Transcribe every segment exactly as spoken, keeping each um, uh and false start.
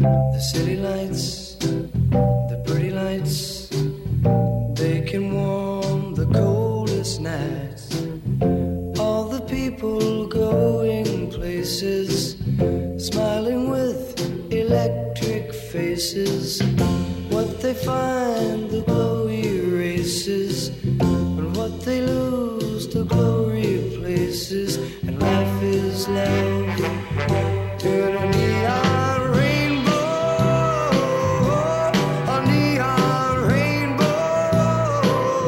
The city lights, the pretty lights, they can warm the coldest nights. All the people going places, smiling with electric faces. What they find, the glow erases, and what they lose, the glow replaces. And life is love in a neon rainbow, a neon rainbow.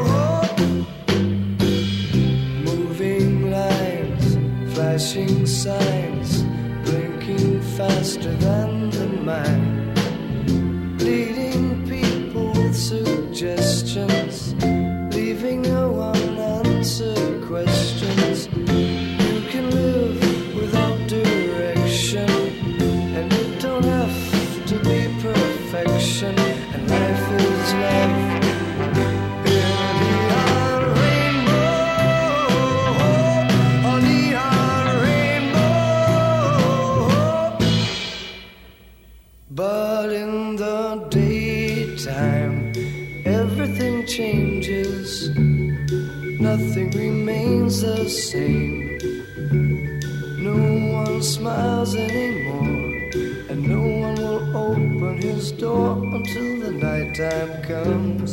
Moving lines, flashing signs, blinking faster than the mind, leading people with suggestions, leaving no unanswered questions. You can live without direction, and it don't have to be perfection. And life is love in a neon rainbow, a neon rainbow. But in the daytime, everything changes, nothing remains the same. No one smiles anymore, and no one will open his door until the nighttime comes.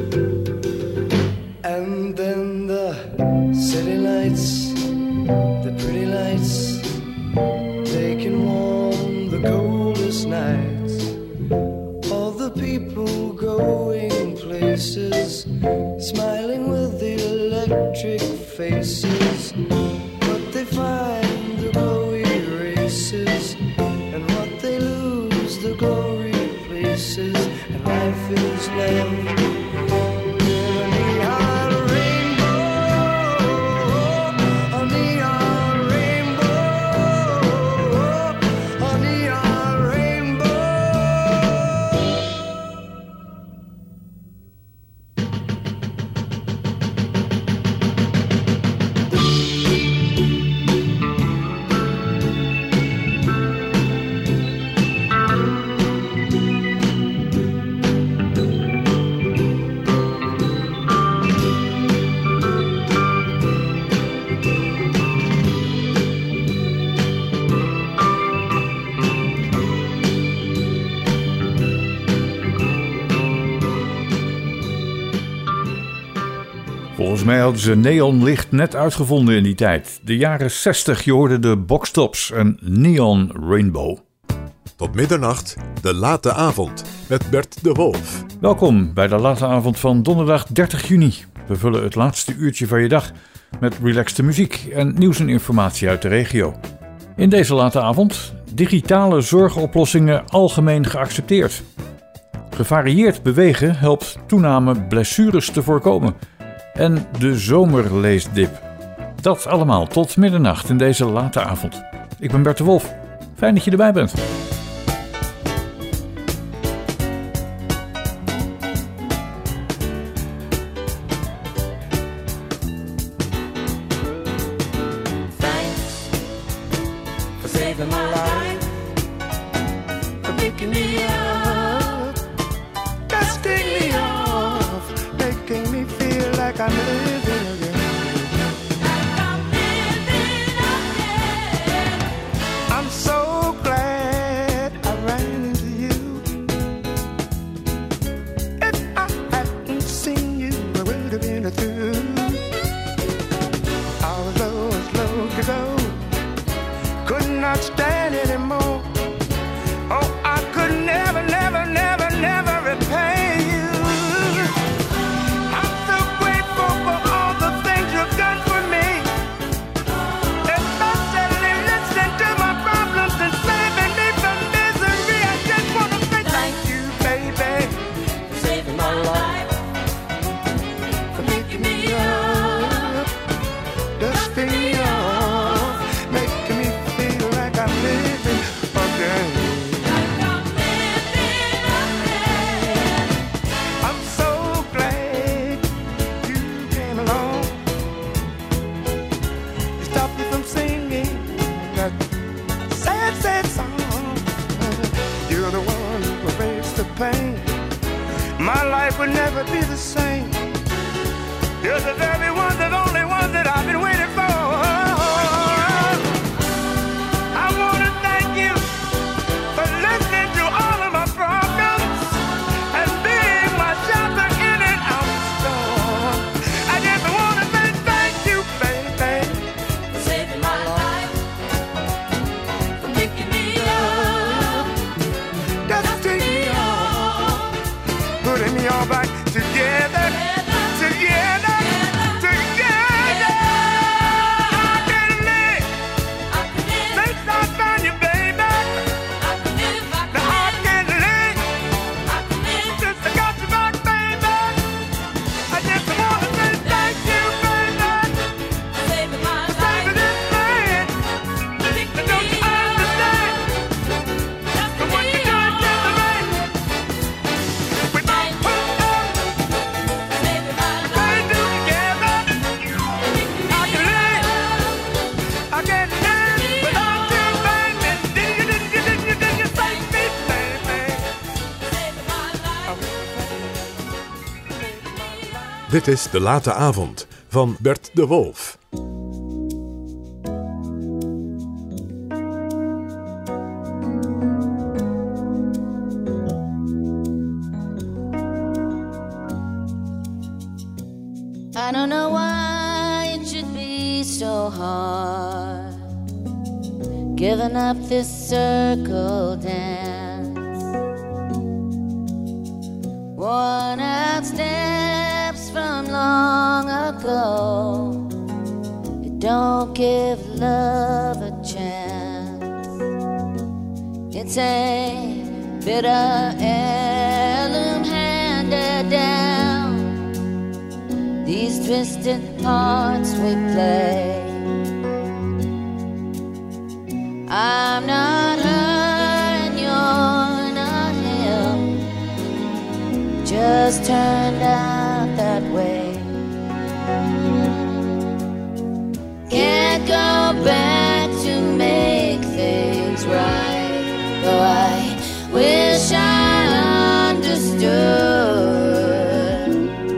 And then the city lights, the pretty lights, they can warm the coldest nights. All the people going places, smiling with electric faces. What they find, the glow erases, and what they lose, the glow replaces. And life is love in a neon rainbow, a neon rainbow, a neon rainbow. Volgens mij hadden ze neonlicht net uitgevonden in die tijd. De jaren zestig, je hoorde de Boxtops en Neon Rainbow. Tot middernacht, de late avond met Bert de Wolf. Welkom bij de late avond van donderdag dertig juni. We vullen het laatste uurtje van je dag met relaxte muziek en nieuws en informatie uit de regio. In deze late avond digitale zorgoplossingen algemeen geaccepteerd. Gevarieerd bewegen helpt toename blessures te voorkomen. En de zomerleesdip. Dat allemaal tot middernacht in deze late avond. Ik ben Bert de Wolf. Fijn dat je erbij bent. Thanks for saving my life, for picking me up, dusting me off, making me feel like I'm living again. Like I'm living again. I'm so glad I ran into you. If I hadn't seen you, I would have been through. I was low as low to go, could not stand anymore. Oh, I could never, never, never, never repay you. I'm so grateful for all the things you've done for me, especially listening to my problems and saving me from misery. I just want to say thank you, baby, for saving my life, for picking me up, dusting me off, making me feel like I'm living. pain, my life would never be the same. You're the very one, the only one that I've been waiting for. I want to thank you for listening to all of my problems and being my shelter in and out the storm. I just want to say thank you, baby, for saving my life, for picking me up, dusting me off, putting me all back together, together. Dit is De Late Avond van Bert de Wolf. I don't know why it should be so hard giving up this circle dance. Worn out steps from long ago, it don't give love a chance. It's a bitter heirloom handed down, these twisted parts we play. I'm not her and you're not him, just turned out that way. Can't go back to make things right, though I wish I understood.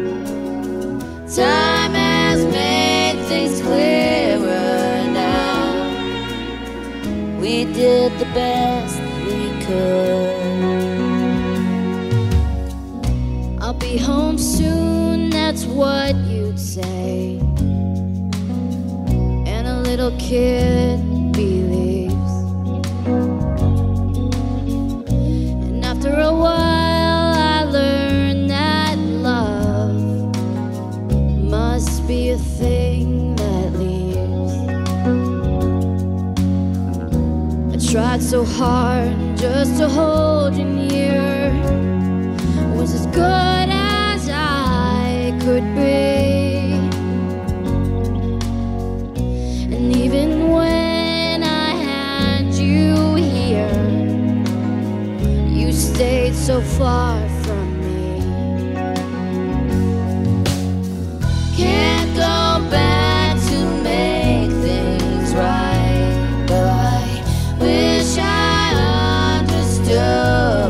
Time has made things clearer now. We did the best we could. I'll be home soon, that's what you'd say. And a little kid believes. And after a while I learned that love must be a thing that leaves. I tried so hard just to hold you near, was as good as I could be. And even when I had you here, you stayed so far from me. Can't go back to make things right, but I wish I understood.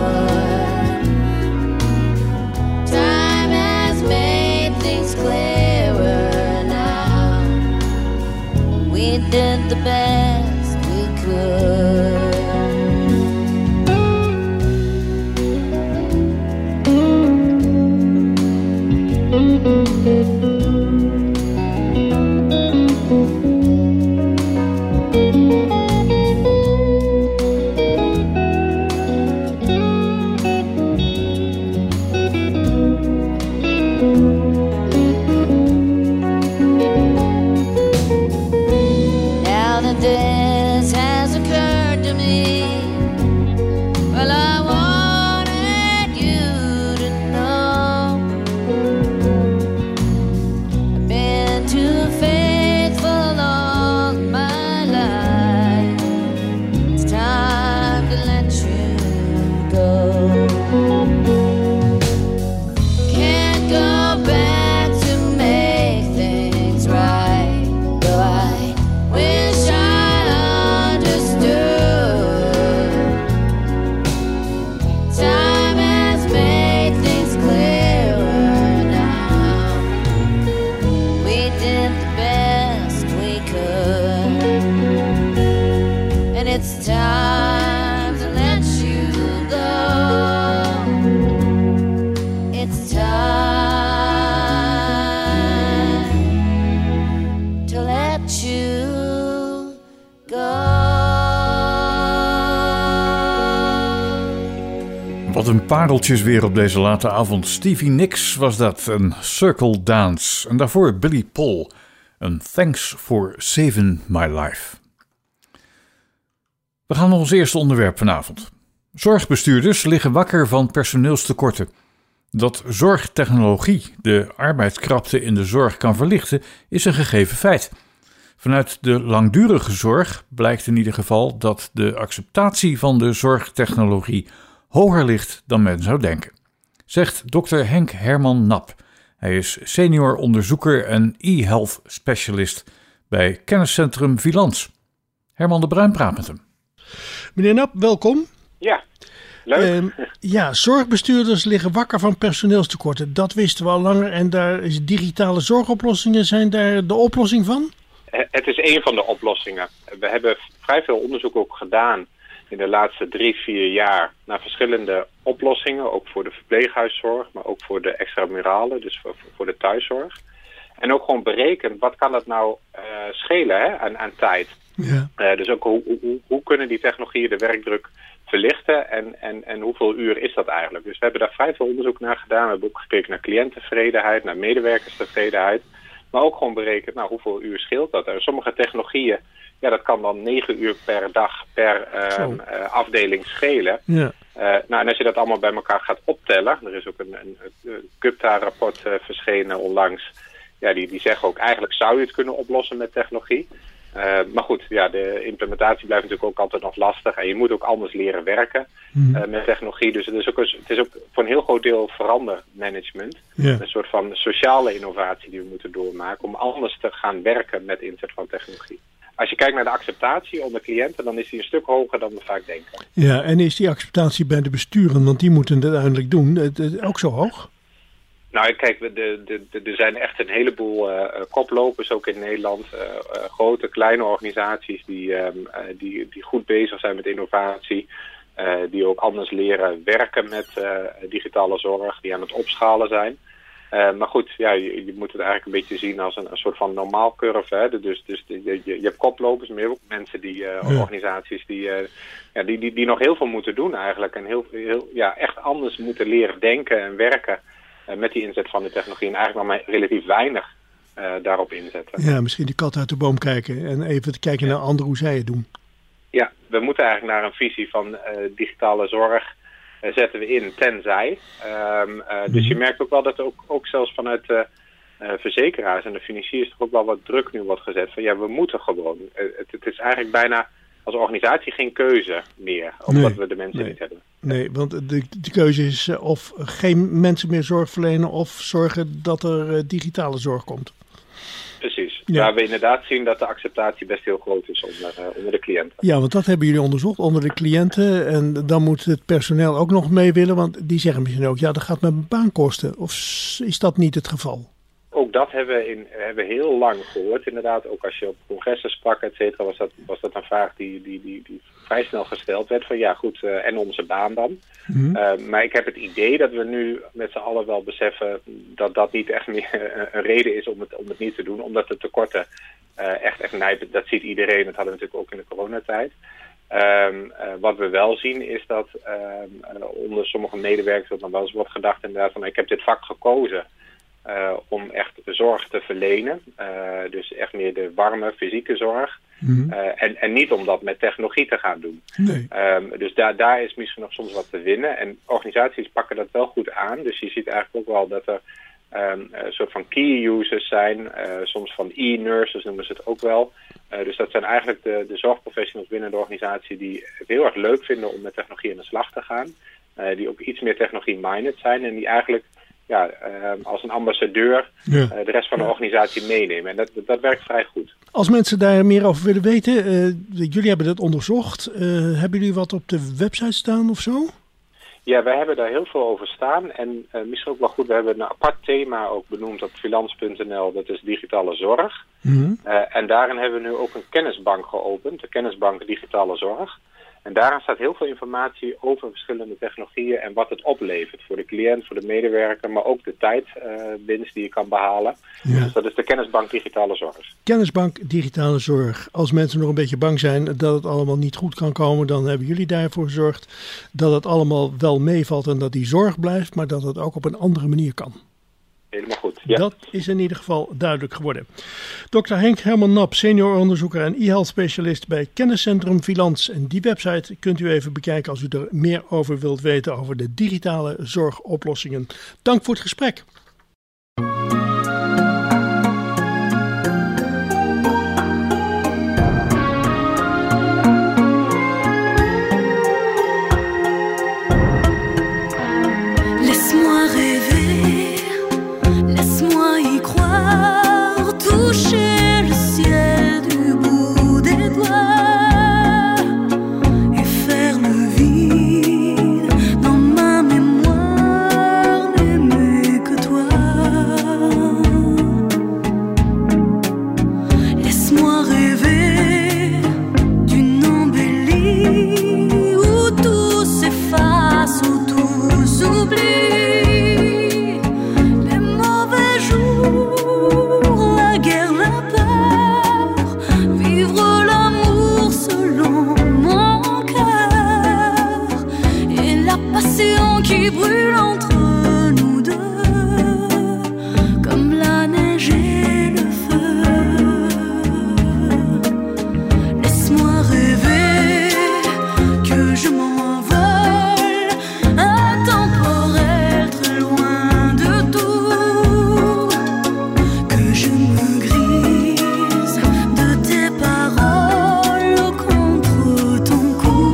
Time has made things clearer now. We did the best we could. Now that this has occurred, It's time to let you go. It's time to let you go. Wat een pareltjes weer op deze late avond. Stevie Nicks was dat, een Circle Dance. En daarvoor Billy Paul, een Thanks for Saving My Life. We gaan naar ons eerste onderwerp vanavond. Zorgbestuurders liggen wakker van personeelstekorten. Dat zorgtechnologie de arbeidskrapte in de zorg kan verlichten, is een gegeven feit. Vanuit de langdurige zorg blijkt in ieder geval dat de acceptatie van de zorgtechnologie hoger ligt dan men zou denken, zegt dokter Henk Herman Nap. Hij is senior onderzoeker en e-health specialist bij kenniscentrum Vilans. Herman de Bruin praat met hem. Meneer Nap, welkom. Ja, leuk. Uh, ja, zorgbestuurders liggen wakker van personeelstekorten. Dat wisten we al langer en daar is digitale zorgoplossingen zijn daar de oplossing van? Het is een van de oplossingen. We hebben vrij veel onderzoek ook gedaan in de laatste drie, vier jaar naar verschillende oplossingen. Ook voor de verpleeghuiszorg, maar ook voor de extramuralen, dus voor, voor de thuiszorg. En ook gewoon berekend, wat kan dat nou uh, schelen hè, aan, aan tijd? Ja. Uh, dus ook hoe, hoe, hoe kunnen die technologieën de werkdruk verlichten en, en, en hoeveel uur is dat eigenlijk? Dus we hebben daar vrij veel onderzoek naar gedaan. We hebben ook gekeken naar cliënttevredenheid, naar medewerkerstevredenheid. Maar ook gewoon berekend, nou, hoeveel uur scheelt dat? Er sommige technologieën, ja, dat kan dan negen uur per dag per uh, uh, afdeling schelen. Ja. Uh, nou, en als je dat allemaal bij elkaar gaat optellen, er is ook een, een, een Gupta-rapport uh, verschenen onlangs. Ja, die, die zeggen ook, eigenlijk zou je het kunnen oplossen met technologie. Uh, maar goed, ja, de implementatie blijft natuurlijk ook altijd nog lastig. En je moet ook anders leren werken uh, met technologie. Dus het is, ook een, het is ook voor een heel groot deel verandermanagement. Ja. Een soort van sociale innovatie die we moeten doormaken om anders te gaan werken met inzet van technologie. Als je kijkt naar de acceptatie onder cliënten, dan is die een stuk hoger dan we vaak denken. Ja, en is die acceptatie bij de besturen, want die moeten het uiteindelijk doen, ook zo hoog? Nou, kijk, er zijn echt een heleboel uh, koplopers ook in Nederland. Uh, uh, grote, kleine organisaties die, um, uh, die, die goed bezig zijn met innovatie. Uh, die ook anders leren werken met uh, digitale zorg, die aan het opschalen zijn. Uh, maar goed, ja, je, je moet het eigenlijk een beetje zien als een, een soort van normaalcurve. Hè? Dus, dus je, je, je hebt koplopers, maar je hebt ook mensen, die, uh, ja. organisaties die, uh, ja, die, die, die nog heel veel moeten doen eigenlijk. En heel, heel, ja, echt anders moeten leren denken en werken. Uh, met die inzet van de technologie en eigenlijk nog maar relatief weinig uh, daarop inzetten. Ja, misschien de kat uit de boom kijken en even kijken ja. naar anderen hoe zij het doen. Ja, we moeten eigenlijk naar een visie van uh, digitale zorg uh, zetten we in tenzij. Um, uh, mm-hmm. Dus je merkt ook wel dat er ook, ook zelfs vanuit de uh, verzekeraars en de financiers toch ook wel wat druk nu wordt gezet van ja, we moeten gewoon. Uh, het, het is eigenlijk bijna als organisatie geen keuze meer, omdat nee, we de mensen nee. niet hebben. Nee, want de, de keuze is uh, of geen mensen meer zorg verlenen of zorgen dat er uh, digitale zorg komt. Precies, ja. Waar we inderdaad zien dat de acceptatie best heel groot is onder, uh, onder de cliënten. Ja, want dat hebben jullie onderzocht onder de cliënten en dan moet het personeel ook nog mee willen, want die zeggen misschien ook, ja, dat gaat mijn baan kosten. Of is dat niet het geval? Ook dat hebben we, in, hebben we heel lang gehoord, inderdaad. Ook als je op congressen sprak, et cetera, was dat, was dat een vraag die, die, die, die vrij snel gesteld werd. Van ja, goed, uh, en onze baan dan. Mm-hmm. Uh, maar ik heb het idee dat we nu met z'n allen wel beseffen dat dat niet echt meer een reden is om het, om het niet te doen. Omdat de tekorten uh, echt, echt nijpen. Dat ziet iedereen, dat hadden we natuurlijk ook in de coronatijd. Um, uh, wat we wel zien is dat um, uh, onder sommige medewerkers dat dan wel eens wordt gedacht inderdaad van ik heb dit vak gekozen. Uh, om echt de zorg te verlenen. Uh, dus echt meer de warme fysieke zorg. Mm-hmm. Uh, en, en niet om dat met technologie te gaan doen. Nee. Um, dus daar, daar is misschien nog soms wat te winnen. En organisaties pakken dat wel goed aan. Dus je ziet eigenlijk ook wel dat er um, een soort van key users zijn. Uh, soms van e-nurses noemen ze het ook wel. Uh, dus dat zijn eigenlijk de, de zorgprofessionals binnen de organisatie die het heel erg leuk vinden om met technologie aan de slag te gaan. Uh, die ook iets meer technologie-minded zijn en die eigenlijk ja, uh, als een ambassadeur ja. uh, de rest van de organisatie meenemen. En dat, dat werkt vrij goed. Als mensen daar meer over willen weten, uh, jullie hebben dat onderzocht. Uh, hebben jullie wat op de website staan of zo? Ja, wij hebben daar heel veel over staan. En uh, misschien ook wel goed, we hebben een apart thema ook benoemd op freelance punt n l. Dat is digitale zorg. Mm-hmm. Uh, en daarin hebben we nu ook een kennisbank geopend. De kennisbank digitale zorg. En daarin staat heel veel informatie over verschillende technologieën en wat het oplevert voor de cliënt, voor de medewerker, maar ook de tijdwinst uh, die je kan behalen. Ja. Dus dat is de kennisbank digitale zorg. Kennisbank digitale zorg. Als mensen nog een beetje bang zijn dat het allemaal niet goed kan komen, dan hebben jullie daarvoor gezorgd dat het allemaal wel meevalt en dat die zorg blijft, maar dat het ook op een andere manier kan. Helemaal goed, ja. Dat is in ieder geval duidelijk geworden. dokter Henk Herman Nap, senior onderzoeker en e-health specialist bij Kenniscentrum Vilans. En die website kunt u even bekijken als u er meer over wilt weten over de digitale zorgoplossingen. Dank voor het gesprek. Toucher le ciel du bout des doigts et faire le vide dans ma mémoire, n'aimer que toi. Laisse-moi rêver d'une embellie où tout s'efface, où tout s'oublie, les mauvais jours. Qui brûle entre nous deux, comme la neige et le feu. Laisse-moi rêver que je m'envole, intemporel, très loin de tout, que je me grise de tes paroles contre ton cou.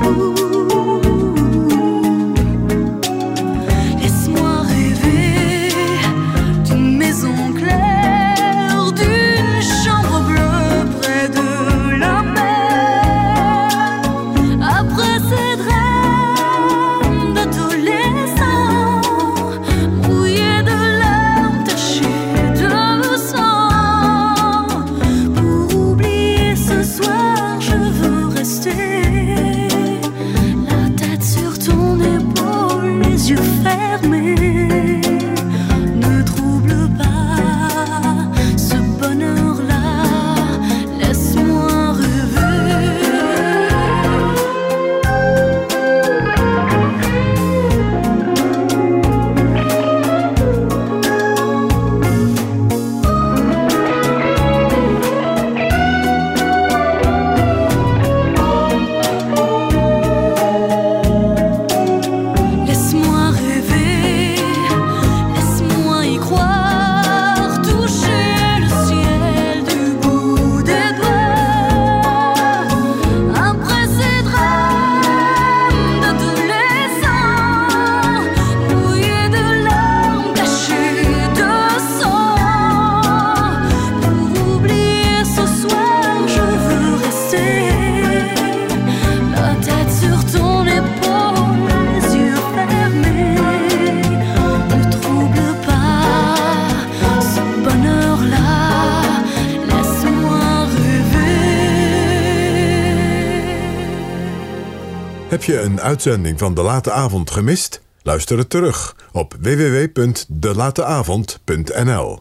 Heb je een uitzending van De Late Avond gemist? Luister het terug op w w w punt de late avond punt n l.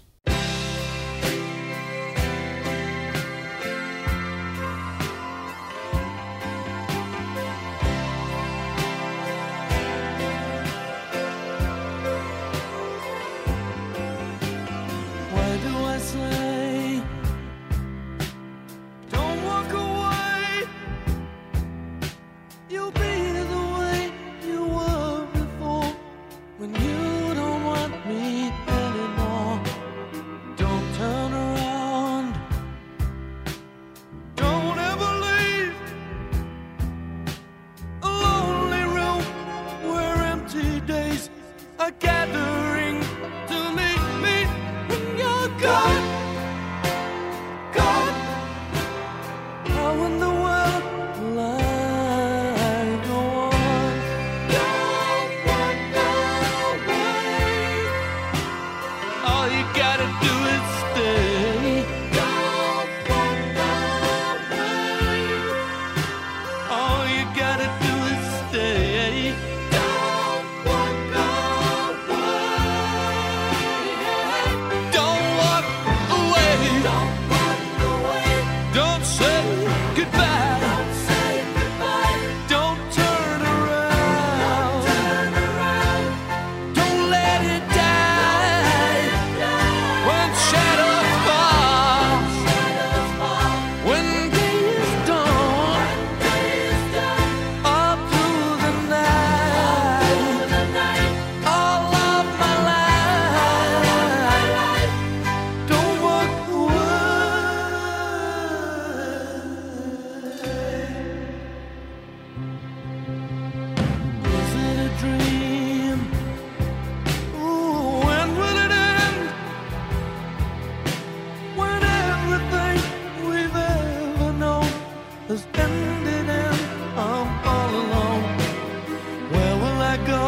stranded and I'm all alone. Where will I go?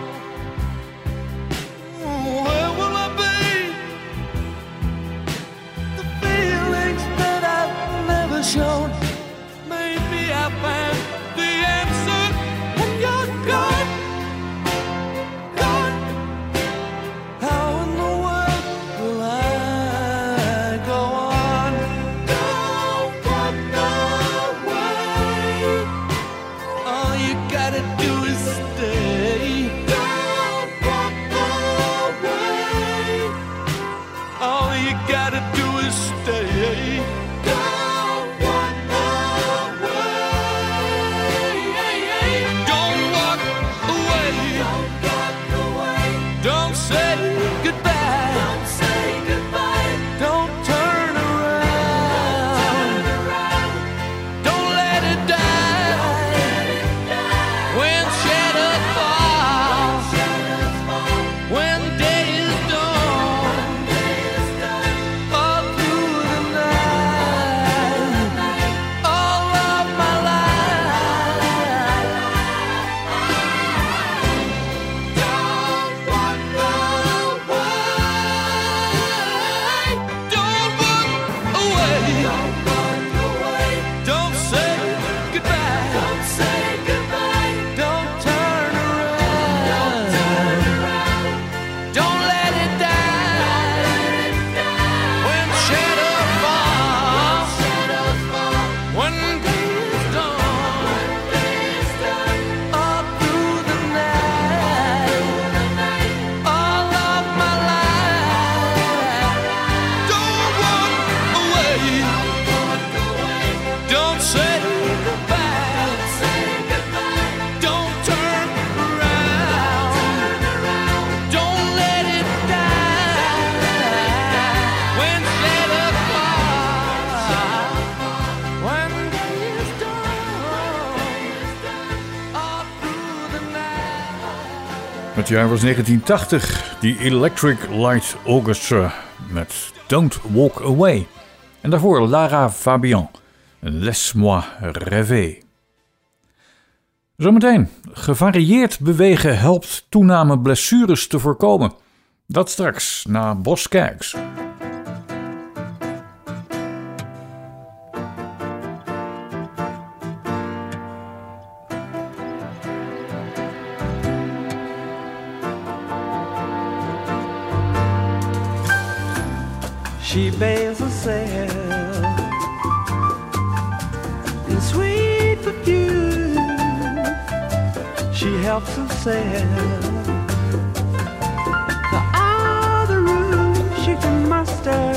Where will I be? The feelings that I've never shown. Maybe I find the answer when you're gone. Gone. How in the world will I go on? Don't walk away. All you gotta do is stay. Don't walk away. All you gotta do is stay. Don't walk away. Don't walk away. Don't walk away. Don't say goodbye. Don't say goodbye. Don't turn around. Don't let it die. When shadows fall. When day is done. All through the night. All of my life. Don't walk away. Don't walk away. Don't walk away. Don't say goodbye. Don't say goodbye. Don't turn around. Don't let it die. When shadows fall. When day is done. All through the night. All of my life. Don't walk away. Don't say goodbye. Don't turn around. Don't let it die. When shadows fall. When day is done. All through the night. Het jaar was negentien tachtig, die Electric Light Orchestra met Don't Walk Away. En daarvoor Lara Fabian, Laisse-moi rêver. Zometeen, gevarieerd bewegen helpt toename blessures te voorkomen. Dat straks na Boz Scaggs. She bathes herself in sweet perfume. She helps herself to all the room she can muster.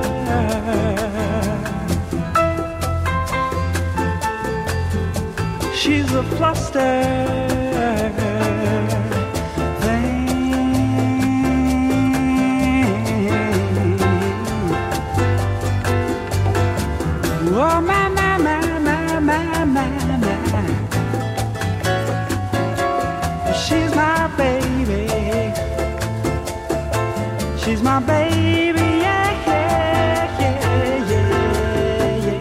She's a fluster. Oh, my, my, my, my, my, my, my. She's my baby. She's my baby, yeah, yeah, yeah, yeah, yeah.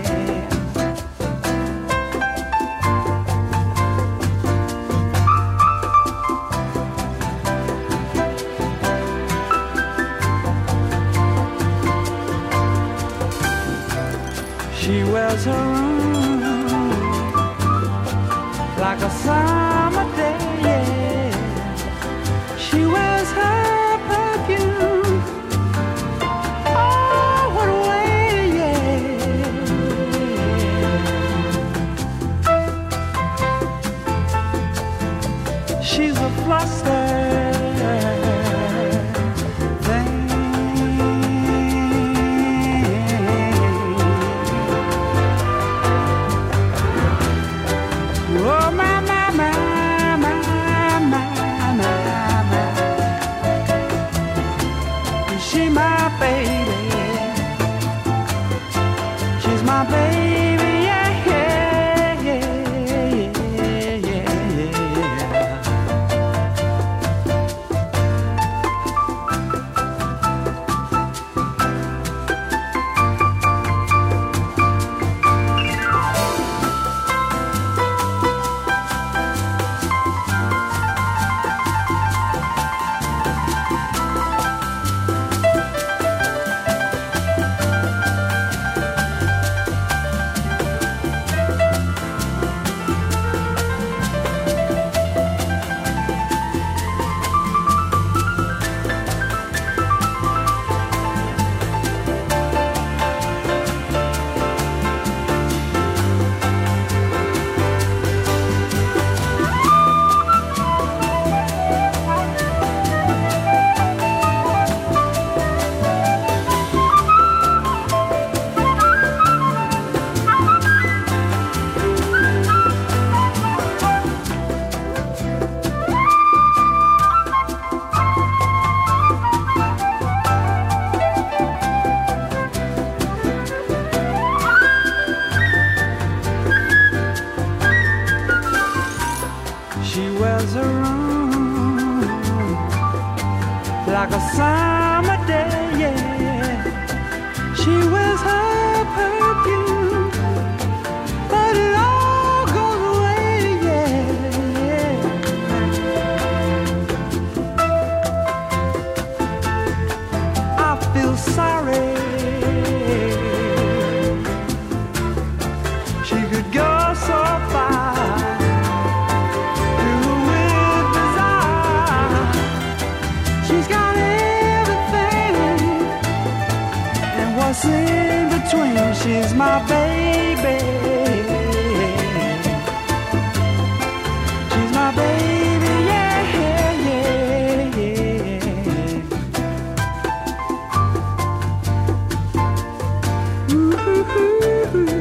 She wears her room like a summer day, yeah. She wears her perfume. Oh, what a way, yeah. She's a fluster. Oh, my, my, my, my, my, my, my. She's my baby. She's my baby, yeah, yeah, yeah, yeah, yeah, yeah. like a summer day, yeah. She wears her perfume, but it all goes away, yeah. I feel sorry. She could go so far. What's in between? She's my baby. She's my baby, yeah, yeah, yeah. Ooh.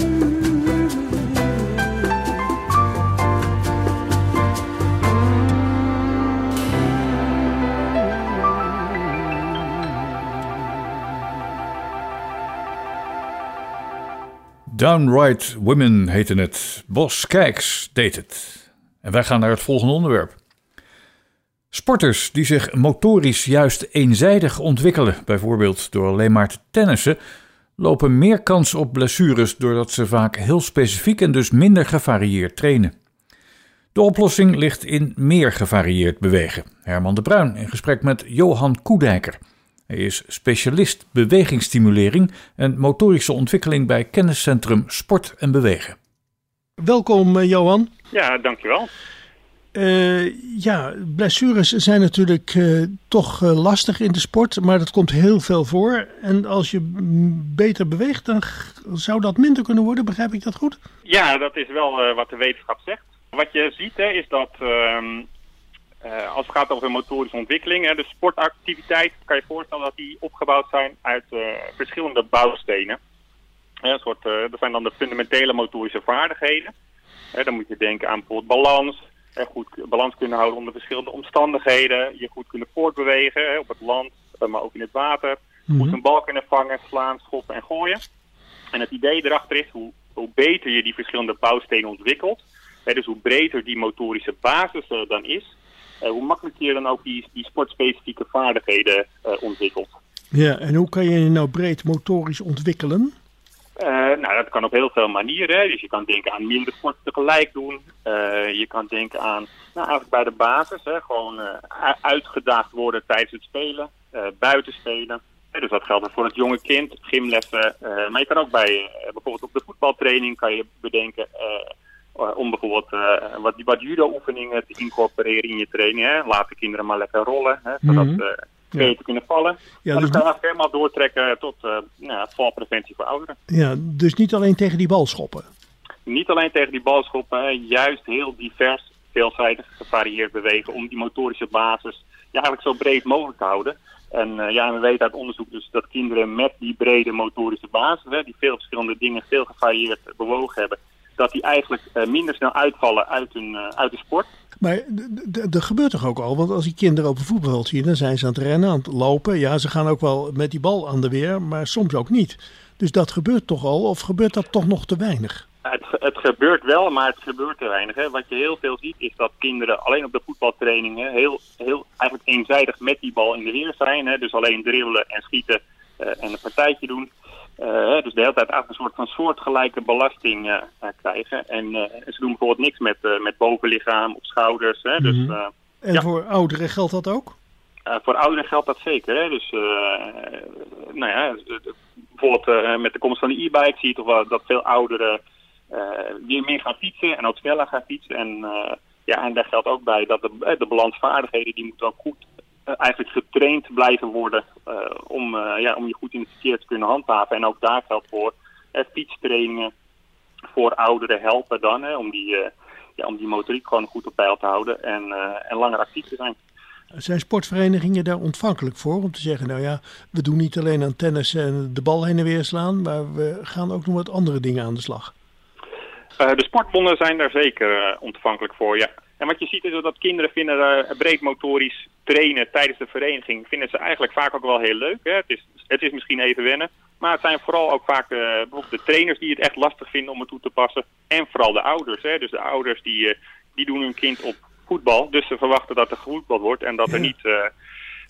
Downright Women heette het. Bos Kijks deed het. En wij gaan naar het volgende onderwerp. Sporters die zich motorisch juist eenzijdig ontwikkelen, bijvoorbeeld door alleen maar te tennissen, lopen meer kans op blessures doordat ze vaak heel specifiek en dus minder gevarieerd trainen. De oplossing ligt in meer gevarieerd bewegen. Herman de Bruin in gesprek met Johan Koedijker. Hij is specialist bewegingsstimulering en motorische ontwikkeling bij kenniscentrum Sport en Bewegen. Welkom Johan. Ja, dankjewel. Uh, ja, blessures zijn natuurlijk uh, toch uh, lastig in de sport, maar dat komt heel veel voor. En als je beter beweegt, dan g- zou dat minder kunnen worden, begrijp ik dat goed? Ja, dat is wel uh, wat de wetenschap zegt. Wat je ziet hè, is dat uh, uh, als het gaat over motorische ontwikkeling, hè, de sportactiviteit, kan je voorstellen dat die opgebouwd zijn uit uh, verschillende bouwstenen. Ja, een soort, uh, dat zijn dan de fundamentele motorische vaardigheden. Hè, dan moet je denken aan bijvoorbeeld balans. Goed balans kunnen houden onder verschillende omstandigheden. Je goed kunnen voortbewegen hè, op het land, maar ook in het water. Mm-hmm. Goed een bal kunnen vangen, slaan, schoppen en gooien. En het idee erachter is, hoe, hoe beter je die verschillende bouwstenen ontwikkelt, hè, dus hoe breder die motorische basis uh, dan is, uh, hoe makkelijker je dan ook die, die sportspecifieke vaardigheden uh, ontwikkelt. Ja, en hoe kan je je nou breed motorisch ontwikkelen? Uh, nou, dat kan op heel veel manieren. Hè. Dus je kan denken aan meerdere sporten tegelijk doen. Uh, je kan denken aan, nou eigenlijk bij de basis, hè, gewoon uh, uitgedaagd worden tijdens het spelen, uh, buiten spelen. Hè, dus dat geldt voor het jonge kind, gymlessen. Uh, maar je kan ook bij, uh, bijvoorbeeld op de voetbaltraining kan je bedenken uh, uh, om bijvoorbeeld uh, wat, wat judo-oefeningen te incorporeren in je training. Hè. Laat de kinderen maar lekker rollen, hè, zodat mm-hmm. uh, beter ja. kunnen vallen. Ja, dus dat kan je eigenlijk helemaal doortrekken tot uh, nou, valpreventie voor ouderen. Ja, dus niet alleen tegen die bal schoppen? Niet alleen tegen die bal schoppen, juist heel divers, veelzijdig, gevarieerd bewegen om die motorische basis ja, eigenlijk zo breed mogelijk te houden. En uh, ja, we weten uit onderzoek dus dat kinderen met die brede motorische basis, hè, die veel verschillende dingen veel gevarieerd bewogen hebben, dat die eigenlijk uh, minder snel uitvallen uit, hun, uh, uit de sport. Maar dat gebeurt toch ook al? Want als die kinderen op een voetbalveld zien, dan zijn ze aan het rennen, aan het lopen. Ja, ze gaan ook wel met die bal aan de weer, maar soms ook niet. Dus dat gebeurt toch al, of gebeurt dat toch nog te weinig? Het, het gebeurt wel, maar het gebeurt te weinig. Hè. Wat je heel veel ziet, is dat kinderen alleen op de voetbaltrainingen heel, heel eigenlijk eenzijdig met die bal in de weer zijn. Hè. Dus alleen dribbelen en schieten uh, en een partijtje doen. Uh, dus de hele tijd eigenlijk een soort van soortgelijke belasting uh, uh, krijgen. En uh, ze doen bijvoorbeeld niks met, uh, met bovenlichaam of schouders. Hè. Dus, uh, en ja. voor ouderen geldt dat ook? Uh, voor ouderen geldt dat zeker. Hè. Dus uh, nou ja, bijvoorbeeld uh, met de komst van de e-bike zie je toch wel dat veel ouderen uh, weer meer gaan fietsen en ook sneller gaan fietsen. En, uh, ja, en daar geldt ook bij dat de, de balansvaardigheden die moeten ook goed Uh, eigenlijk getraind blijven worden uh, om, uh, ja, om je goed in het verkeer te kunnen handhaven. En ook daar geldt voor uh, fietstrainingen voor ouderen helpen dan, hè, om, die, uh, ja, om die motoriek gewoon goed op peil te houden en, uh, en langer actief te zijn. Zijn sportverenigingen daar ontvankelijk voor om te zeggen, nou ja, we doen niet alleen aan tennis en de bal heen en weer slaan, maar we gaan ook nog wat andere dingen aan de slag? Uh, de sportbonden zijn daar zeker uh, ontvankelijk voor, ja. En wat je ziet is dat kinderen vinden uh, breed motorisch trainen tijdens de vereniging, vinden ze eigenlijk vaak ook wel heel leuk. Hè? Het, is, het is misschien even wennen, maar het zijn vooral ook vaak uh, bijvoorbeeld de trainers die het echt lastig vinden om het toe te passen. En vooral de ouders. Hè? Dus de ouders die, uh, die doen hun kind op voetbal, dus ze verwachten dat er gevoetbald wordt en dat er niet uh,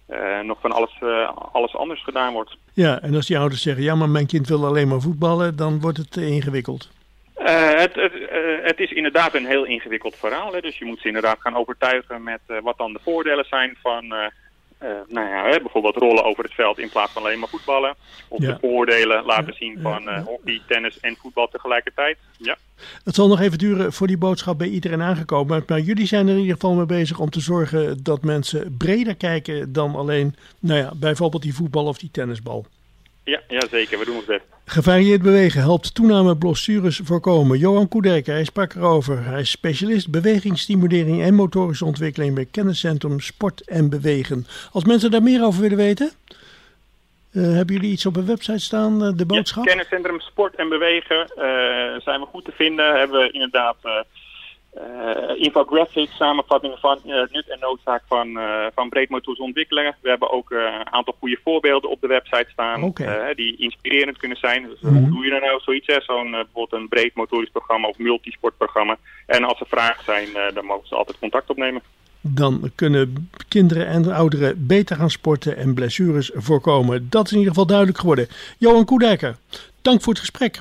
uh, nog van alles, uh, alles anders gedaan wordt. Ja, en als die ouders zeggen, ja, maar mijn kind wil alleen maar voetballen, dan wordt het uh, ingewikkeld. Uh, het, het, uh, het is inderdaad een heel ingewikkeld verhaal. Hè? Dus je moet ze inderdaad gaan overtuigen met uh, wat dan de voordelen zijn van uh, uh, nou ja, hè, bijvoorbeeld rollen over het veld in plaats van alleen maar voetballen. Of ja. de voordelen laten ja. zien van uh, hockey, tennis en voetbal tegelijkertijd. Ja. Het zal nog even duren voor die boodschap bij iedereen aangekomen. Maar jullie zijn er in ieder geval mee bezig om te zorgen dat mensen breder kijken dan alleen, nou ja, bijvoorbeeld die voetbal of die tennisbal. Ja, ja, zeker. We doen ons best. Gevarieerd bewegen helpt toename blessures voorkomen. Johan Koedijker, hij sprak erover. Hij is specialist bewegingsstimulering en motorische ontwikkeling bij Kenniscentrum Sport en Bewegen. Als mensen daar meer over willen weten, uh, hebben jullie iets op een website staan, uh, de boodschap? Ja, Kenniscentrum Sport en Bewegen uh, zijn we goed te vinden. Hebben we inderdaad uh, uh, infographics, samenvattingen van uh, nut en noodzaak van, uh, van breedmotorische ontwikkelingen. We hebben ook uh, een aantal goede voorbeelden op de website staan okay. uh, die inspirerend kunnen zijn. Dus, uh, mm-hmm. Hoe doe je nou zoiets? Hè? Zo'n uh, bijvoorbeeld een breedmotorisch programma of multisportprogramma. En als er vragen zijn, uh, dan mogen ze altijd contact opnemen. Dan kunnen kinderen en ouderen beter gaan sporten en blessures voorkomen. Dat is in ieder geval duidelijk geworden. Johan Koedijker, dank voor het gesprek.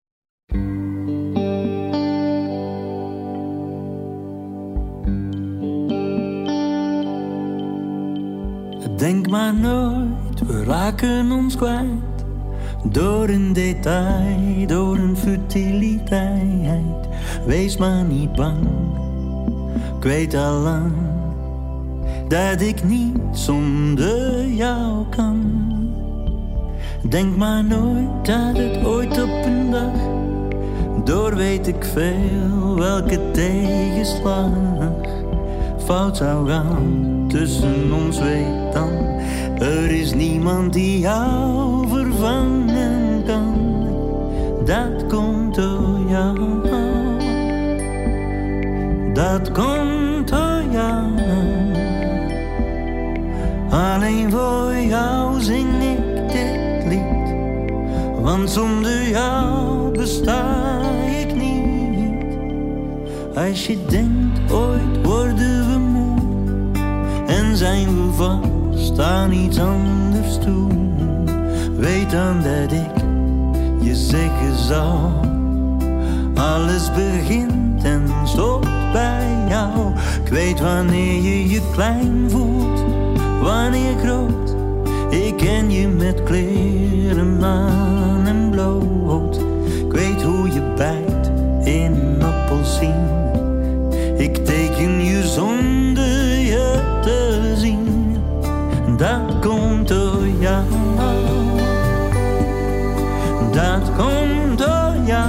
Denk maar nooit, we raken ons kwijt. Door een detail, door een futiliteit. Wees maar niet bang, ik weet al lang dat ik niet zonder jou kan. Denk maar nooit dat het ooit op een dag, door weet ik veel welke tegenslag, fout zou gaan. Tussen ons weet dan, er is niemand die jou vervangen kan. Dat komt door jou, dat komt door jou. Alleen voor jou zing ik dit lied, want zonder jou besta ik niet. Als je denkt, ooit worden we moe en zijn we vast aan iets anders toe, weet dan dat ik je zeggen zal, alles begint en stopt bij jou. Ik weet wanneer je je klein voelt, wanneer groot. Ik ken je met kleren aan en bloot. Ik weet hoe je bijt in een appelsien. Ik teken je zonder je te zien. Dat komt door jou. Dat komt door jou.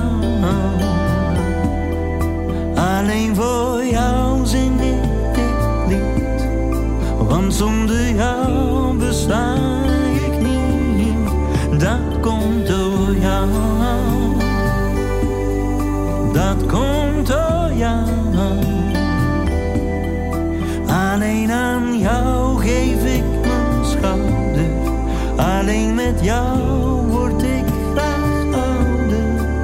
Alleen voor jou zing ik dit lied, want zonder jou besta ik niet. Dat komt door jou. Dat komt door jou. Alleen aan jou geef ik mijn schouder. Alleen met jou word ik graag ouder.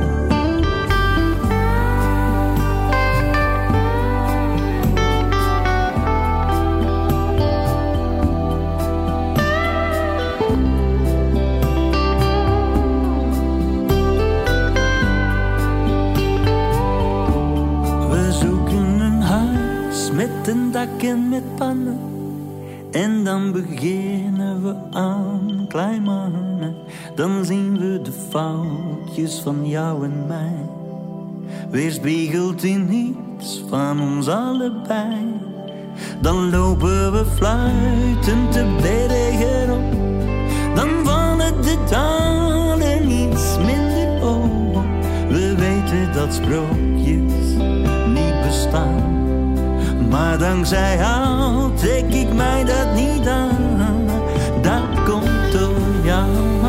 We zoeken een huis met een dak en met pannen. En dan beginnen we aan klein mannen. Dan zien we de foutjes van jou en mij, weerspiegeld in iets van ons allebei. Dan lopen we fluitend de bergen op. Dan vallen de dalen iets minder op. We weten dat sprookjes niet bestaan, maar dankzij jou trek ik mij dat niet aan. Dat komt door jou.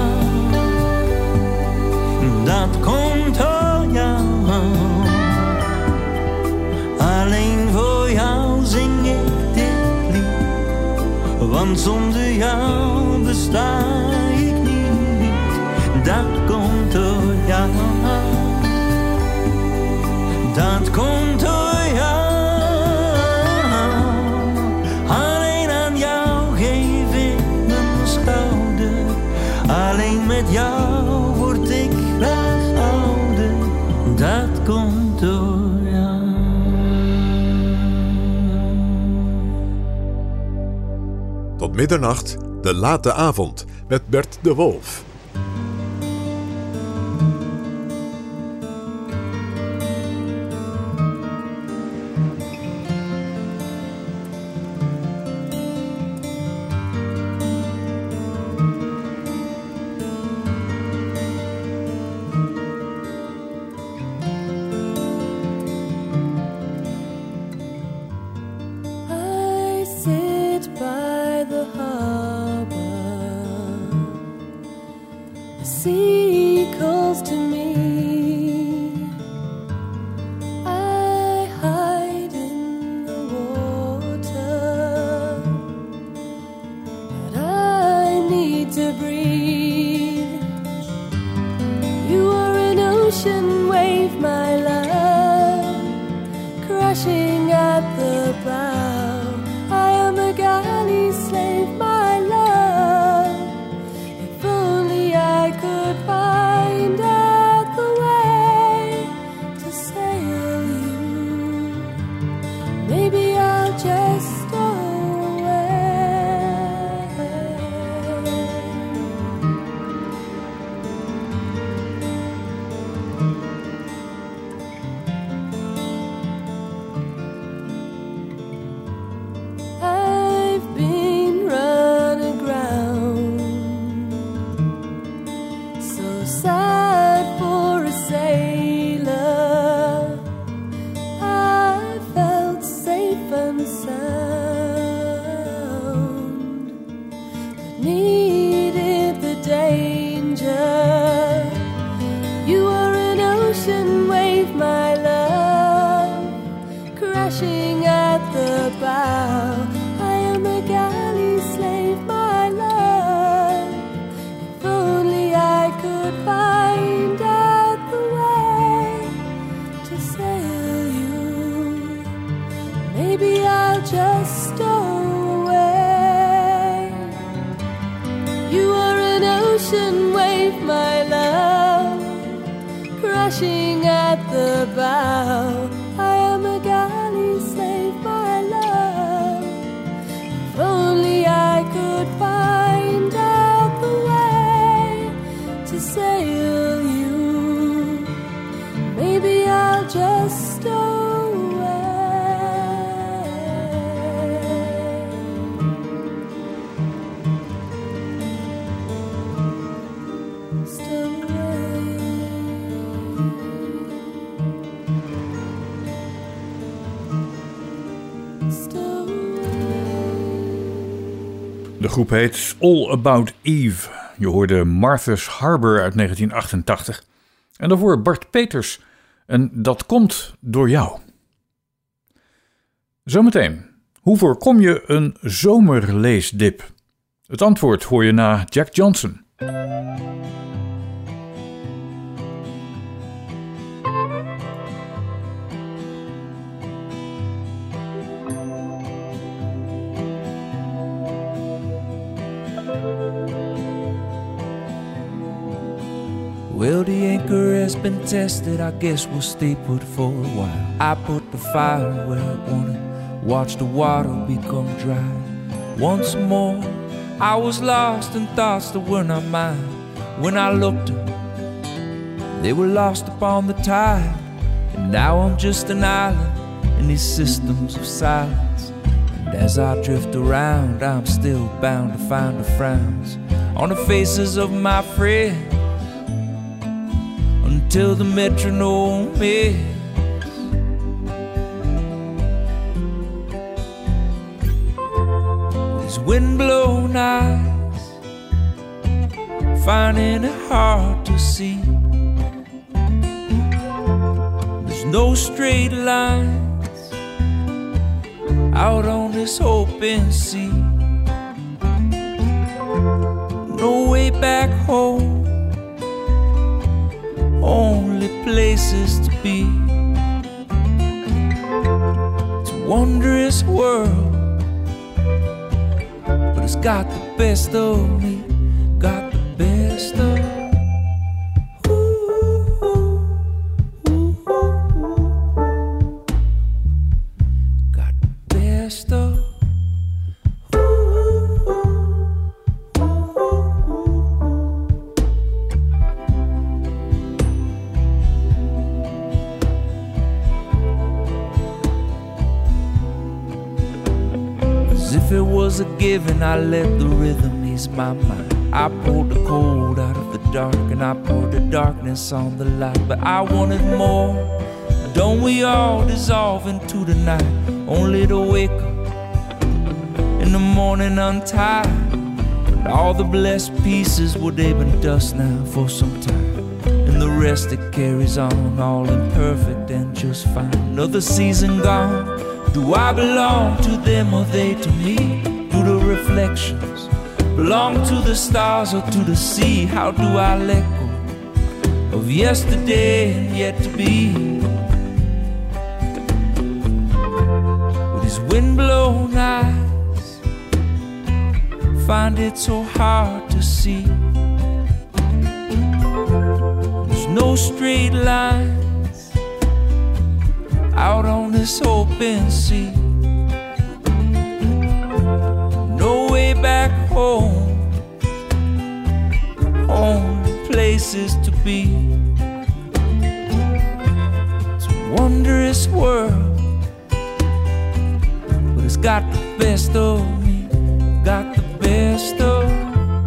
Dat komt door jou. Alleen voor jou zing ik dit lied, want zonder jou besta ik niet. Dat komt door jou. Dat komt door jou. Alleen aan jou geef ik middernacht, De Late Avond met Bert de Wolf. De groep heet All About Eve. Je hoorde Martha's Harbor uit negentien achtentachtig. En daarvoor Bart Peters. En dat komt door jou. Zometeen. Hoe voorkom je een zomerleesdip? Het antwoord hoor je na Jack Johnson. Well, the anchor has been tested, I guess we'll stay put for a while. I put the fire where I wanted, watch the water become dry. Once more, I was lost in thoughts that were not mine. When I looked up, they were lost upon the tide. And now I'm just an island in these systems of silence. And as I drift around, I'm still bound to find the frowns on the faces of my friends. Until the metronome is these windblown eyes, finding it hard to see. There's no straight lines out on this open sea. No way back home, only places to be. It's a wondrous world, but it's got the best of me, got the best of me. Got the best of ooh. it was a given, I let the rhythm ease my mind. I pulled the cold out of the dark and I poured the darkness on the light. But I wanted more. Don't we all dissolve into the night, only to wake up in the morning untied? And all the blessed pieces, well, they've been dust now for some time. And the rest it carries on, all imperfect and just fine. Another season gone. Do I belong to them or they to me? Do the reflections belong to the stars or to the sea? How do I let go of yesterday and yet to be? With his windblown eyes, find it so hard to see. There's no straight lines out on this open sea. No way back home, home places to be. It's a wondrous world, but it's got the best of me, got the best of me.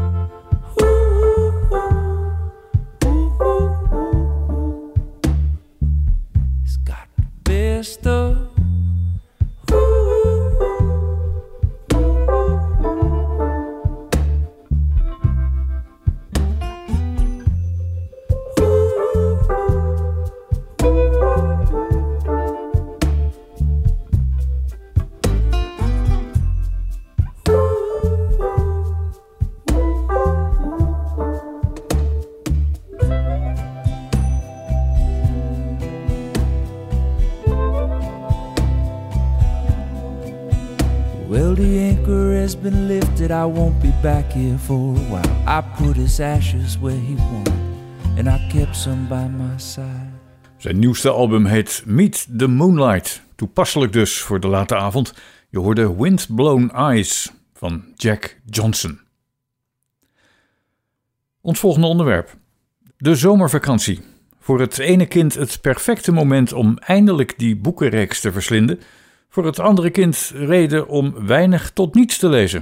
I won't be back here for a while. I put his ashes where he wanted, and I kept some by my side. Zijn nieuwste album heet Meet the Moonlight. Toepasselijk dus voor de late avond. Je hoorde Windblown Eyes van Jack Johnson. Ons volgende onderwerp. De zomervakantie. Voor het ene kind het perfecte moment om eindelijk die boekenreeks te verslinden. Voor het andere kind reden om weinig tot niets te lezen.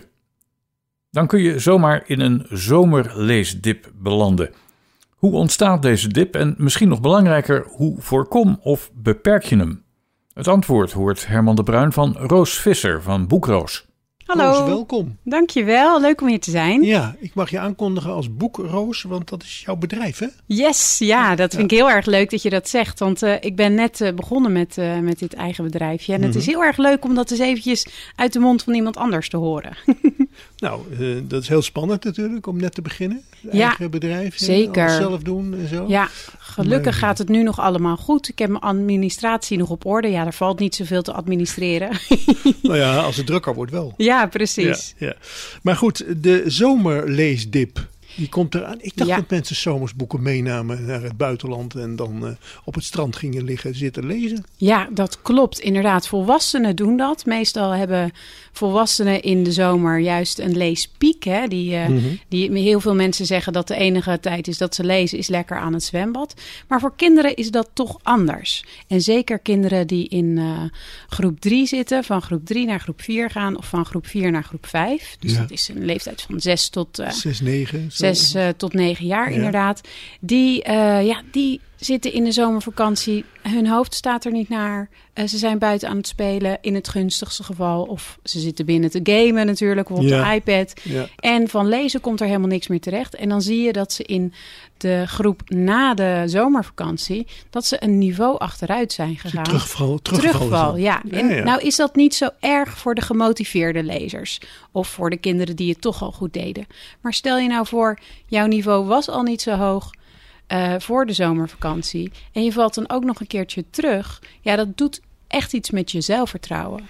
Dan kun je zomaar in een zomerleesdip belanden. Hoe ontstaat deze dip en misschien nog belangrijker, hoe voorkom of beperk je hem? Het antwoord hoort Herman de Bruin van Roos Visser van Boekroos. Hallo. Roos, welkom. Dankjewel, leuk om hier te zijn. Ja, ik mag je aankondigen als Boekroos, want dat is jouw bedrijf, hè? Yes, ja, dat vind ja. ik heel erg leuk dat je dat zegt. Want uh, ik ben net uh, begonnen met, uh, met dit eigen bedrijfje. En mm-hmm. het is heel erg leuk om dat eens eventjes uit de mond van iemand anders te horen. Nou, uh, dat is heel spannend natuurlijk, om net te beginnen. Ja, eigen bedrijf, zeker. Alles zelf doen en zo. Ja, gelukkig maar, gaat het nu nog allemaal goed. Ik heb mijn administratie nog op orde. Ja, er valt niet zoveel te administreren. Nou ja, als het drukker wordt wel. Ja, precies. Ja, ja. Maar goed, de zomerleesdip, die komt eraan. Ik dacht ja. dat mensen zomersboeken meenamen naar het buitenland en dan uh, op het strand gingen liggen zitten lezen. Ja, dat klopt. Inderdaad, volwassenen doen dat. Meestal hebben volwassenen in de zomer juist een leespiek. Hè? Die, uh, mm-hmm. die, heel veel mensen zeggen dat de enige tijd is dat ze lezen is lekker aan het zwembad. Maar voor kinderen is dat toch anders. En zeker kinderen die in uh, groep drie zitten, van groep drie naar groep vier gaan of van groep vier naar groep vijf. Dus ja. dat is een leeftijd van zes tot uh, zes, negen. Zes uh, tot negen jaar ja. inderdaad. Die, uh, ja, die zitten in de zomervakantie. Hun hoofd staat er niet naar. Uh, ze zijn buiten aan het spelen in het gunstigste geval. Of ze zitten binnen te gamen natuurlijk op ja. de iPad. Ja. En van lezen komt er helemaal niks meer terecht. En dan zie je dat ze in de groep na de zomervakantie, dat ze een niveau achteruit zijn gegaan. Terugval, terugval, terugval ja. ja, en ja. Nou is dat niet zo erg voor de gemotiveerde lezers. Of voor de kinderen die het toch al goed deden. Maar stel je nou voor, jouw niveau was al niet zo hoog Uh, voor de zomervakantie. En je valt dan ook nog een keertje terug. Ja, dat doet echt iets met je zelfvertrouwen.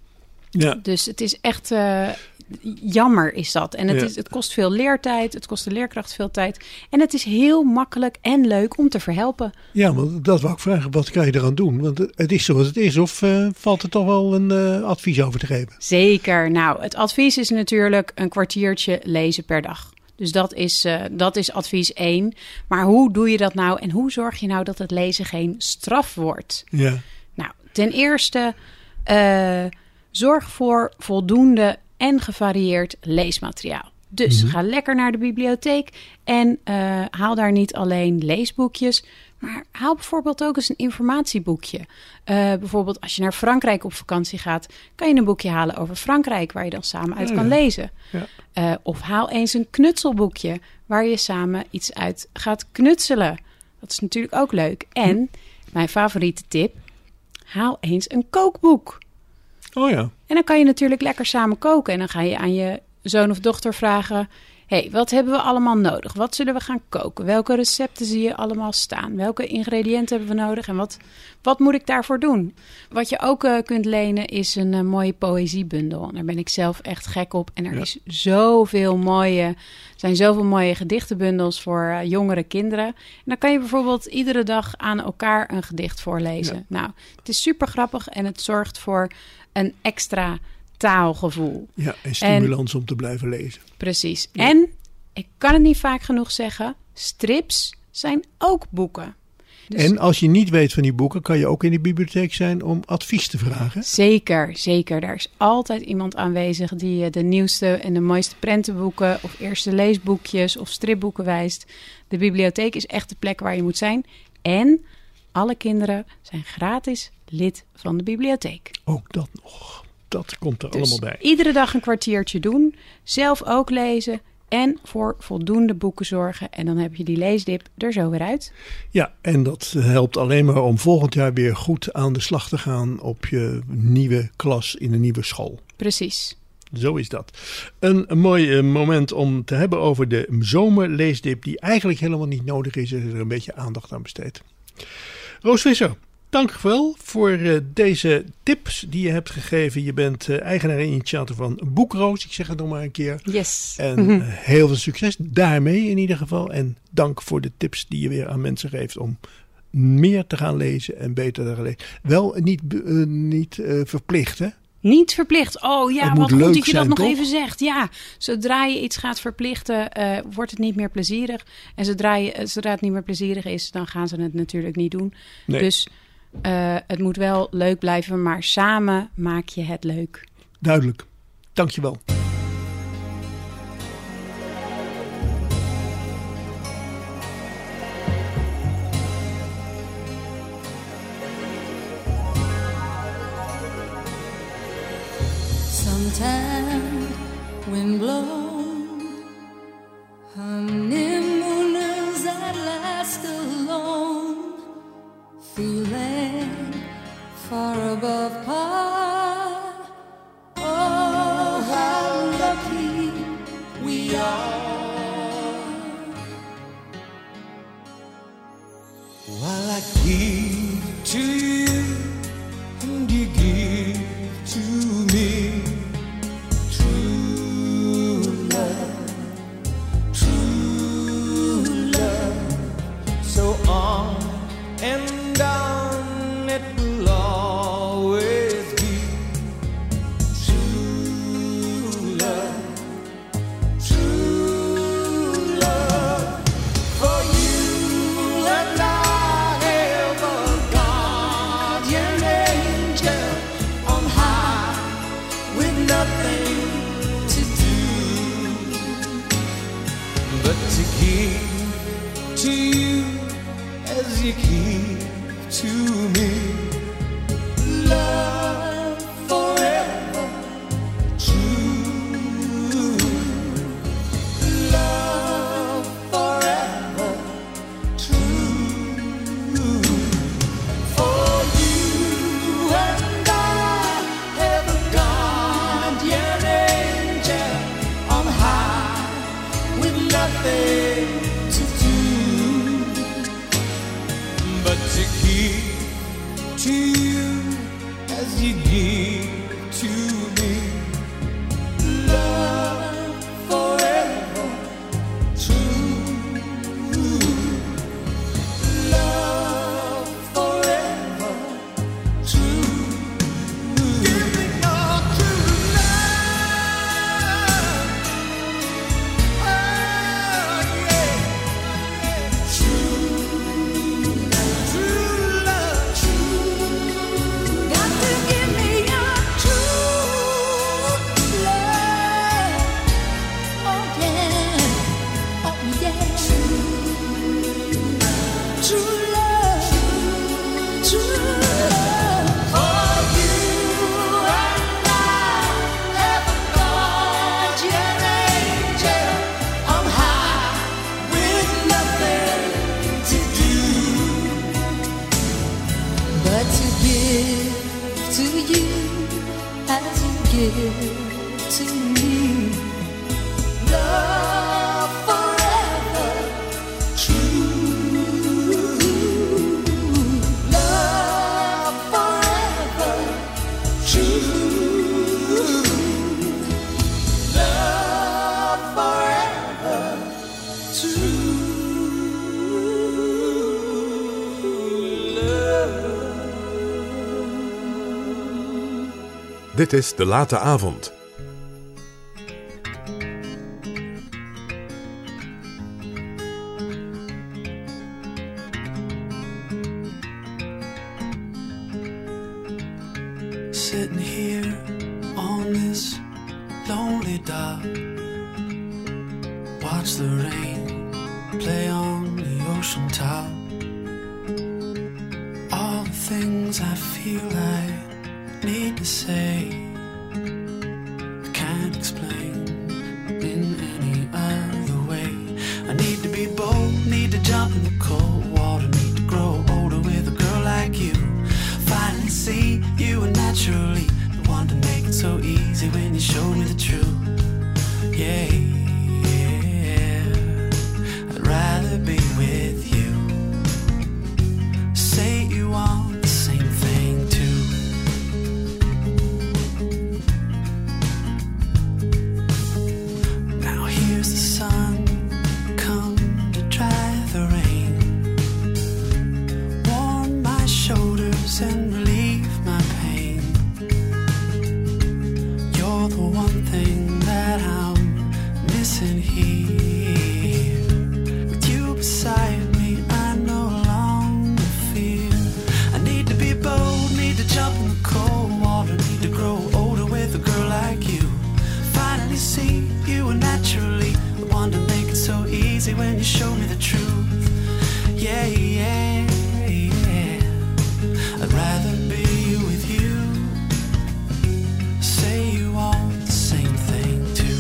Ja. Dus het is echt uh, jammer is dat. En het, ja. is, het kost veel leertijd. Het kost de leerkracht veel tijd. En het is heel makkelijk en leuk om te verhelpen. Ja, maar dat wou ik vragen. Wat kan je eraan doen? Want het is zoals het is. Of uh, valt er toch wel een uh, advies over te geven? Zeker. Nou, het advies is natuurlijk een kwartiertje lezen per dag. Dus dat is, uh, dat is advies één. Maar hoe doe je dat nou? En hoe zorg je nou dat het lezen geen straf wordt? Ja. Nou, ten eerste, uh, zorg voor voldoende en gevarieerd leesmateriaal. Dus Mhm. ga lekker naar de bibliotheek en uh, haal daar niet alleen leesboekjes, maar haal bijvoorbeeld ook eens een informatieboekje. Uh, bijvoorbeeld als je naar Frankrijk op vakantie gaat, kan je een boekje halen over Frankrijk waar je dan samen uit Ja, kan ja. lezen. Ja. Uh, of haal eens een knutselboekje waar je samen iets uit gaat knutselen. Dat is natuurlijk ook leuk. En mijn favoriete tip, haal eens een kookboek. Oh ja. En dan kan je natuurlijk lekker samen koken. En dan ga je aan je zoon of dochter vragen, hey, wat hebben we allemaal nodig? Wat zullen we gaan koken? Welke recepten zie je allemaal staan? Welke ingrediënten hebben we nodig? En wat, wat moet ik daarvoor doen? Wat je ook uh, kunt lenen is een uh, mooie poëziebundel. Daar ben ik zelf echt gek op. En er Ja. is zoveel mooie, zijn zoveel mooie gedichtenbundels voor uh, jongere kinderen. En dan kan je bijvoorbeeld iedere dag aan elkaar een gedicht voorlezen. Ja. Nou, het is super grappig en het zorgt voor een extra taalgevoel. Ja, en stimulans om te blijven lezen. Precies. Ja. En, ik kan het niet vaak genoeg zeggen, strips zijn ook boeken. Dus En als je niet weet van die boeken, kan je ook in de bibliotheek zijn om advies te vragen. Zeker, zeker. Daar is altijd iemand aanwezig die je de nieuwste en de mooiste prentenboeken of eerste leesboekjes of stripboeken wijst. De bibliotheek is echt de plek waar je moet zijn. En alle kinderen zijn gratis lid van de bibliotheek. Ook dat nog. Dat komt er Dus allemaal bij. iedere dag een kwartiertje doen, zelf ook lezen en voor voldoende boeken zorgen. En dan heb je die leesdip er zo weer uit. Ja, en dat helpt alleen maar om volgend jaar weer goed aan de slag te gaan op je nieuwe klas in een nieuwe school. Precies. Zo is dat. Een, een mooi uh, moment om te hebben over de zomerleesdip die eigenlijk helemaal niet nodig is. Er is er een beetje aandacht aan besteed. Roos Visser, dank wel voor uh, deze tips die je hebt gegeven. Je bent uh, eigenaar en initiator van Boekroos. Ik zeg het nog maar een keer. Yes. En uh, heel veel succes daarmee in ieder geval. En dank voor de tips die je weer aan mensen geeft om meer te gaan lezen en beter te gaan lezen. Wel niet, uh, niet uh, verplicht, hè? Niet verplicht. Oh ja, Het wat moet goed leuk dat je zijn, dat nog toch? even zegt. Ja, zodra je iets gaat verplichten, uh, wordt het niet meer plezierig. En zodra, je, zodra het niet meer plezierig is, dan gaan ze het natuurlijk niet doen. Nee. Dus uh, het moet wel leuk blijven, maar samen maak je het leuk. Duidelijk. Dank je wel. Sometimes wind blown, honeymooners at last alone, feeling far above par. Oh, how lucky we are. While I give to you and you give to me. So on and on it will always be true love, true love. For you and I have a guardian angel on high with nothing to do but to give to you as you give to me. Love forever true. Love forever true. For you and I have a guardian angel on high with nothing to do but to give to you as you give to me. Love forever true. Love forever true. Give me your true love. Oh yeah. True love, true love, true. Got to give me give to me. Love forever true. Love forever true. Love forever true. Dit is De Late Avond. Sitting here on this lonely dock, watch the rain play on the ocean top. All the things I feel I need to say, I can't explain in any other way. I need to be bold, need to jump in the cold water, need to grow older with a girl like you. Finally see you were naturally the one to make it so easy when you showed me the truth. Yeah, yeah, I'd rather be with you. Say you want the same thing too. Now here's the sun come to dry the rain, warm my shoulders and relieve my pain. You're the one thing that I'm missing here. With you beside me, I no longer fear. I need to be bold, need to jump in the cold water, need to grow older with a girl like you. Finally see you were naturally the one to make it so easy when you show me the truth. Yeah, yeah, yeah. I'd rather be with you. Say you want the same thing too.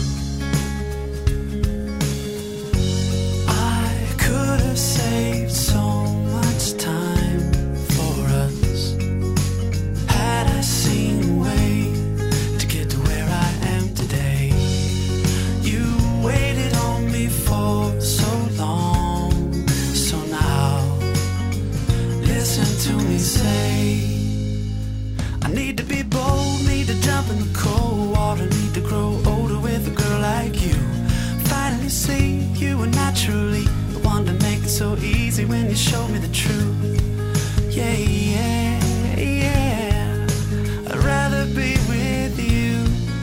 I could have saved so much time for us had I seen a way to get to where I am today. You waited on me for so long, so now listen to me say, I need to be bold, need to jump in the cold water, need to grow older with a girl like you. Finally see you were naturally the one to make it so easy when you showed me the truth. Yeah, yeah, yeah, I'd rather be with you.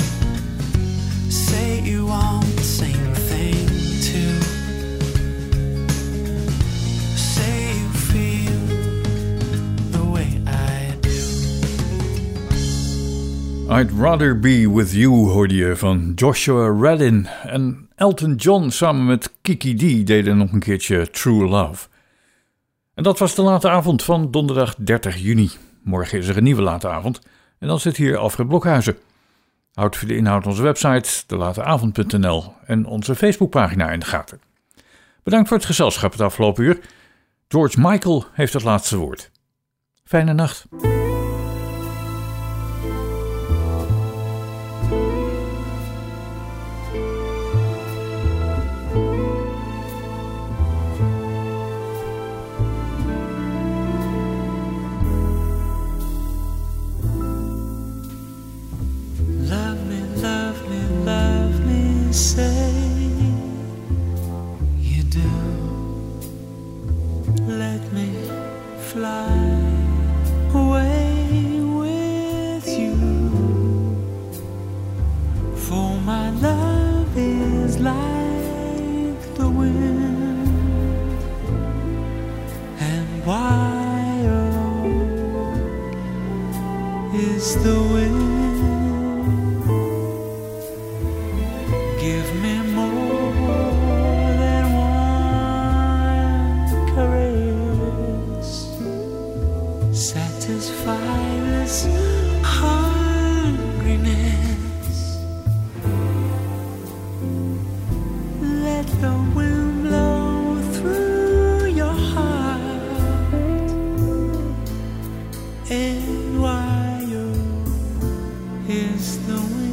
Say you want the same thing too. Say you feel the way I do. I'd Rather Be With You hoorde je van Joshua Radin. En Elton John samen met Kiki D deden nog een keertje True Love. En dat was de late avond van donderdag dertig juni. Morgen is er een nieuwe late avond. En dan zit hier Alfred Blokhuizen. Houd voor de inhoud onze website de late avond punt n l en onze Facebookpagina in de gaten. Bedankt voor het gezelschap het afgelopen uur. George Michael heeft het laatste woord. Fijne nacht. Love me, love me, love me, say you do. Let me fly away with you. For my love is like the wind, and wild is the wind. Give me more than one caress. Satisfy this hungriness. Let the wind blow through your heart, and wild is the wind.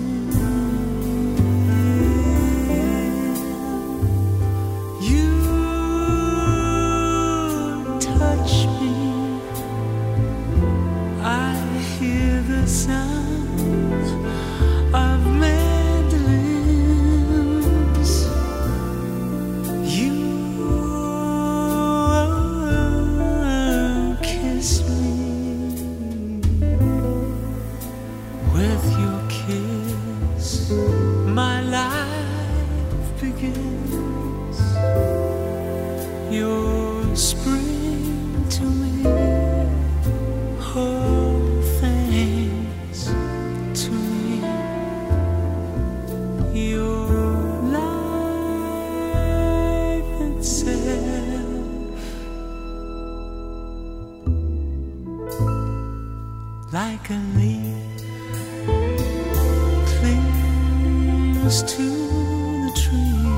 us to the tree.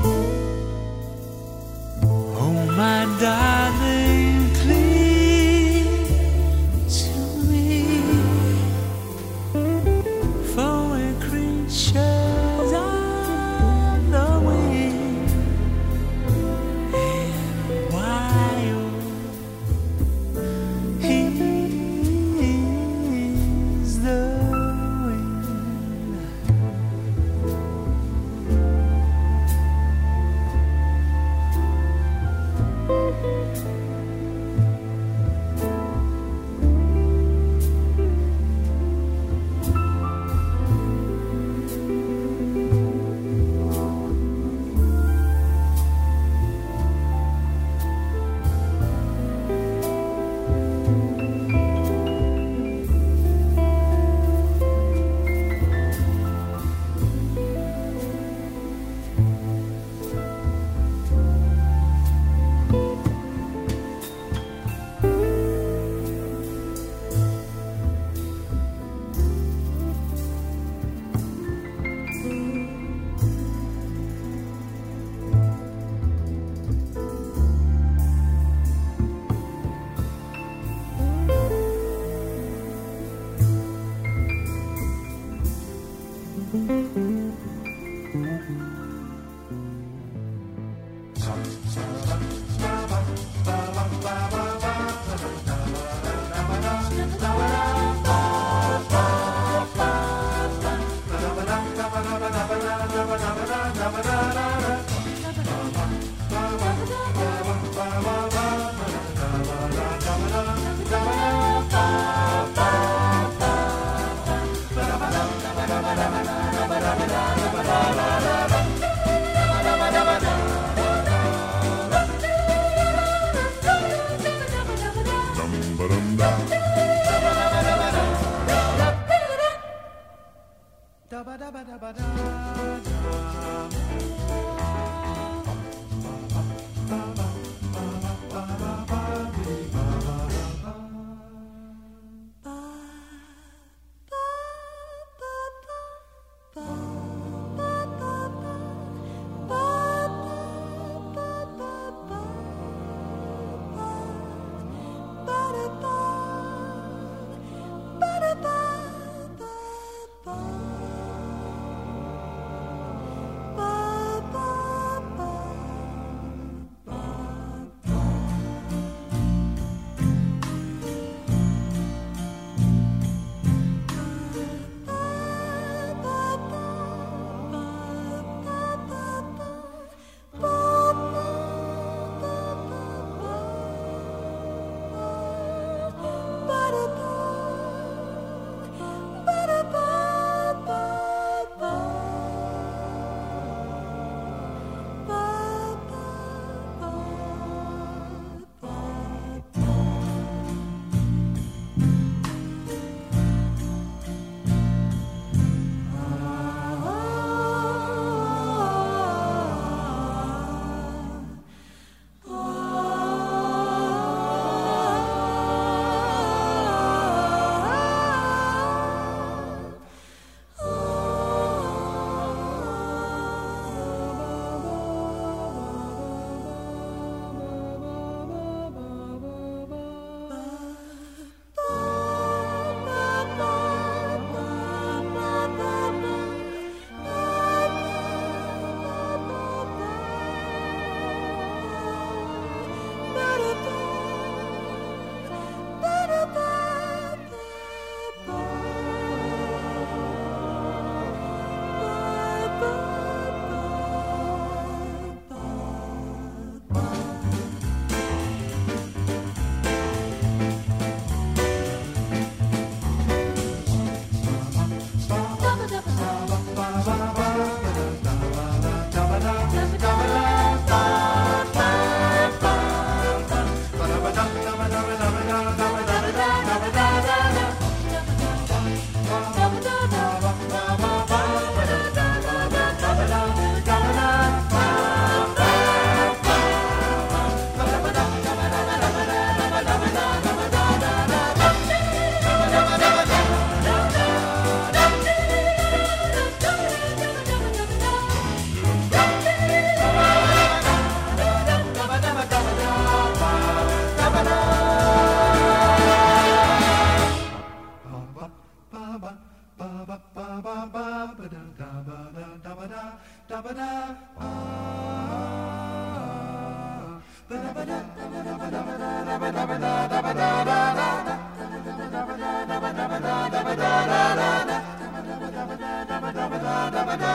Oh, my darling, cling to me. For we're creatures of the wind and wild. He is the da ba da